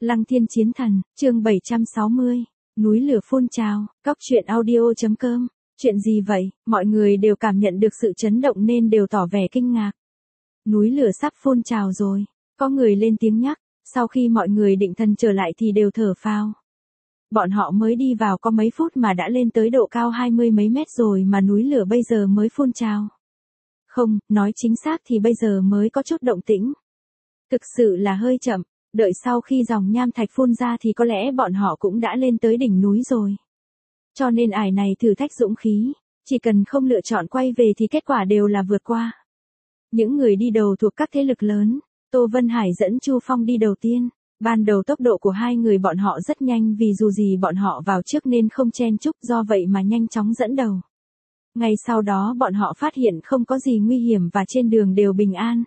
Lăng Thiên Chiến Thần, chương 760, núi lửa phun trào, Cóc truyện audio.com. Chuyện gì vậy? Mọi người đều cảm nhận được sự chấn động nên đều tỏ vẻ kinh ngạc. Núi lửa sắp phun trào rồi, có người lên tiếng nhắc, sau khi mọi người định thần trở lại thì đều thở phào. Bọn họ mới đi vào có mấy phút mà đã lên tới độ cao 20 mấy mét rồi mà núi lửa bây giờ mới phun trào. Không, nói chính xác thì bây giờ mới có chút động tĩnh. Thực sự là hơi chậm, đợi sau khi dòng nham thạch phun ra thì có lẽ bọn họ cũng đã lên tới đỉnh núi rồi. Cho nên ải này thử thách dũng khí, chỉ cần không lựa chọn quay về thì kết quả đều là vượt qua. Những người đi đầu thuộc các thế lực lớn, Tô Vân Hải dẫn Chu Phong đi đầu tiên. Ban đầu tốc độ của hai người bọn họ rất nhanh vì dù gì bọn họ vào trước nên không chen chúc, do vậy mà nhanh chóng dẫn đầu. Ngay sau đó bọn họ phát hiện không có gì nguy hiểm và trên đường đều bình an.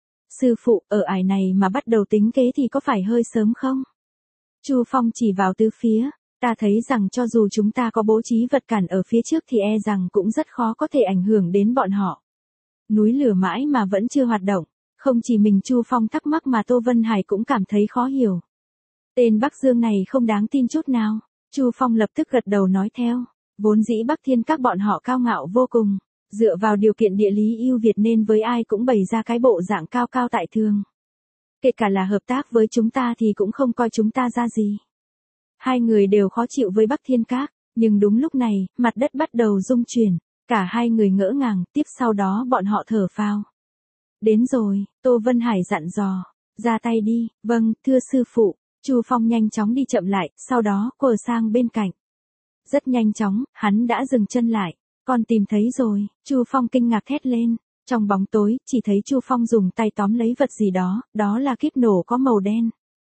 Sư phụ, ở ải này mà bắt đầu tính kế thì có phải hơi sớm không? Chu Phong chỉ vào tứ phía, ta thấy rằng cho dù chúng ta có bố trí vật cản ở phía trước thì e rằng cũng rất khó có thể ảnh hưởng đến bọn họ. Núi lửa mãi mà vẫn chưa hoạt động. Không chỉ mình Chu Phong thắc mắc mà Tô Vân Hải cũng cảm thấy khó hiểu. Tên Bắc Dương này không đáng tin chút nào. Chu Phong lập tức gật đầu nói theo. Vốn dĩ Bắc Thiên các bọn họ cao ngạo vô cùng. Dựa vào điều kiện địa lý ưu việt nên với ai cũng bày ra cái bộ dạng cao cao tại thường. Kể cả là hợp tác với chúng ta thì cũng không coi chúng ta ra gì. Hai người đều khó chịu với Bắc Thiên các. Nhưng đúng lúc này, mặt đất bắt đầu rung chuyển. Cả hai người ngỡ ngàng, tiếp sau đó bọn họ thở phào. Đến rồi, Tô Vân Hải dặn dò. Ra tay đi, vâng, thưa sư phụ. Chu Phong nhanh chóng đi chậm lại, sau đó quờ sang bên cạnh. Rất nhanh chóng, hắn đã dừng chân lại. Con tìm thấy rồi, Chu Phong kinh ngạc thét lên. Trong bóng tối, chỉ thấy Chu Phong dùng tay tóm lấy vật gì đó, đó là kíp nổ có màu đen.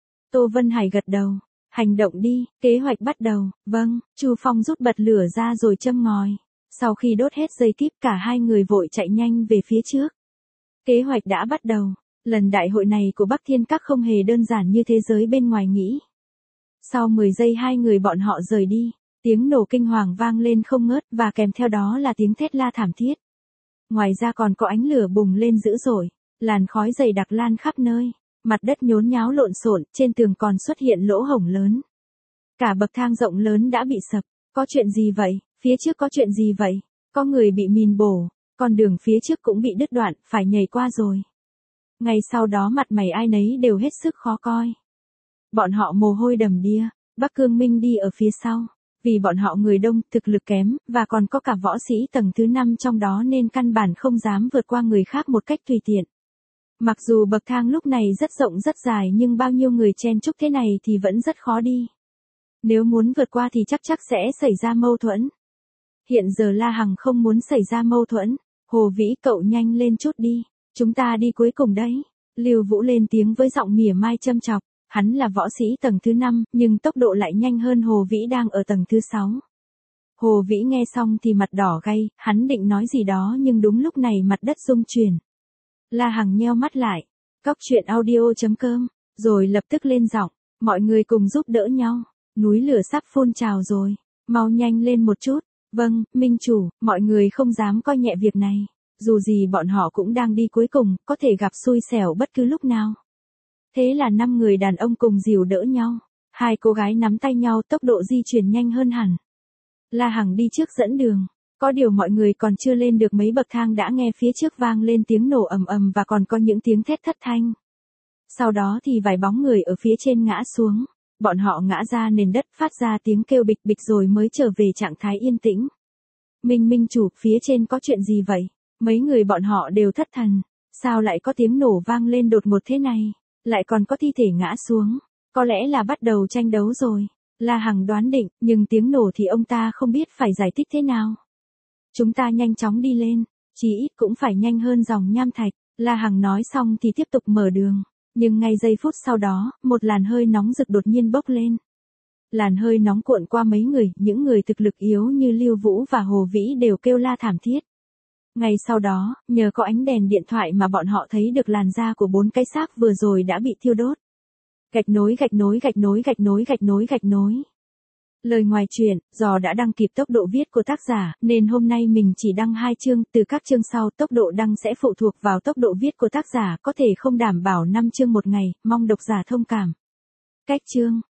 Tô Vân Hải gật đầu. Hành động đi, kế hoạch bắt đầu. Vâng, Chu Phong rút bật lửa ra rồi châm ngòi. Sau khi đốt hết dây kíp cả hai người vội chạy nhanh về phía trước. Kế hoạch đã bắt đầu. Lần đại hội này của Bắc Thiên Các không hề đơn giản như thế giới bên ngoài nghĩ. Sau 10 giây hai người bọn họ rời đi, tiếng nổ kinh hoàng vang lên không ngớt và kèm theo đó là tiếng thét la thảm thiết. Ngoài ra còn có ánh lửa bùng lên dữ dội, làn khói dày đặc lan khắp nơi, mặt đất nhốn nháo lộn xộn, trên tường còn xuất hiện lỗ hổng lớn. Cả bậc thang rộng lớn đã bị sập. Có chuyện gì vậy? Phía trước có chuyện gì vậy? Có người bị mìn bổ. Con đường phía trước cũng bị đứt đoạn, phải nhảy qua rồi. Ngay sau đó mặt mày ai nấy đều hết sức khó coi. Bọn họ mồ hôi đầm đìa, Bắc Cương Minh đi ở phía sau. Vì bọn họ người đông, thực lực kém, và còn có cả võ sĩ tầng thứ 5 trong đó nên căn bản không dám vượt qua người khác một cách tùy tiện. Mặc dù bậc thang lúc này rất rộng rất dài nhưng bao nhiêu người chen chúc thế này thì vẫn rất khó đi. Nếu muốn vượt qua thì chắc sẽ xảy ra mâu thuẫn. Hiện giờ La Hằng không muốn xảy ra mâu thuẫn. Hồ Vĩ cậu nhanh lên chút đi, chúng ta đi cuối cùng đấy. Lưu Vũ lên tiếng với giọng mỉa mai châm chọc, hắn là võ sĩ tầng thứ 5, nhưng tốc độ lại nhanh hơn Hồ Vĩ đang ở tầng thứ 6. Hồ Vĩ nghe xong thì mặt đỏ gay, hắn định nói gì đó nhưng đúng lúc này mặt đất rung chuyển. La Hằng nheo mắt lại, Cóc truyện audio.com, rồi lập tức lên giọng, mọi người cùng giúp đỡ nhau, núi lửa sắp phun trào rồi, mau nhanh lên một chút. Vâng, Minh chủ, mọi người không dám coi nhẹ việc này. Dù gì bọn họ cũng đang đi cuối cùng, có thể gặp xui xẻo bất cứ lúc nào. Thế là 5 người đàn ông cùng dìu đỡ nhau. 2 cô gái nắm tay nhau, tốc độ di chuyển nhanh hơn hẳn. La Hằng đi trước dẫn đường. Có điều mọi người còn chưa lên được mấy bậc thang đã nghe phía trước vang lên tiếng nổ ầm ầm và còn có những tiếng thét thất thanh. Sau đó thì vài bóng người ở phía trên ngã xuống. Bọn họ ngã ra nền đất phát ra tiếng kêu bịch bịch rồi mới trở về trạng thái yên tĩnh. Minh chủ, phía trên có chuyện gì vậy? Mấy người bọn họ đều thất thần. Sao lại có tiếng nổ vang lên đột ngột thế này? Lại còn có thi thể ngã xuống. Có lẽ là bắt đầu tranh đấu rồi. La Hằng đoán định, nhưng tiếng nổ thì ông ta không biết phải giải thích thế nào. Chúng ta nhanh chóng đi lên, chí ít cũng phải nhanh hơn dòng nham thạch. La Hằng nói xong thì tiếp tục mở đường. Nhưng ngay giây phút sau đó, một làn hơi nóng rực đột nhiên bốc lên. Làn hơi nóng cuộn qua mấy người, những người thực lực yếu như Lưu Vũ và Hồ Vĩ đều kêu la thảm thiết. Ngay sau đó, nhờ có ánh đèn điện thoại mà bọn họ thấy được làn da của 4 cái xác vừa rồi đã bị thiêu đốt. Gạch nối gạch nối gạch nối gạch nối gạch nối gạch nối. Lời ngoài truyện, do đã đăng kịp tốc độ viết của tác giả, nên hôm nay mình chỉ đăng 2 chương, từ các chương sau tốc độ đăng sẽ phụ thuộc vào tốc độ viết của tác giả, có thể không đảm bảo 5 chương một ngày, mong độc giả thông cảm. Cách chương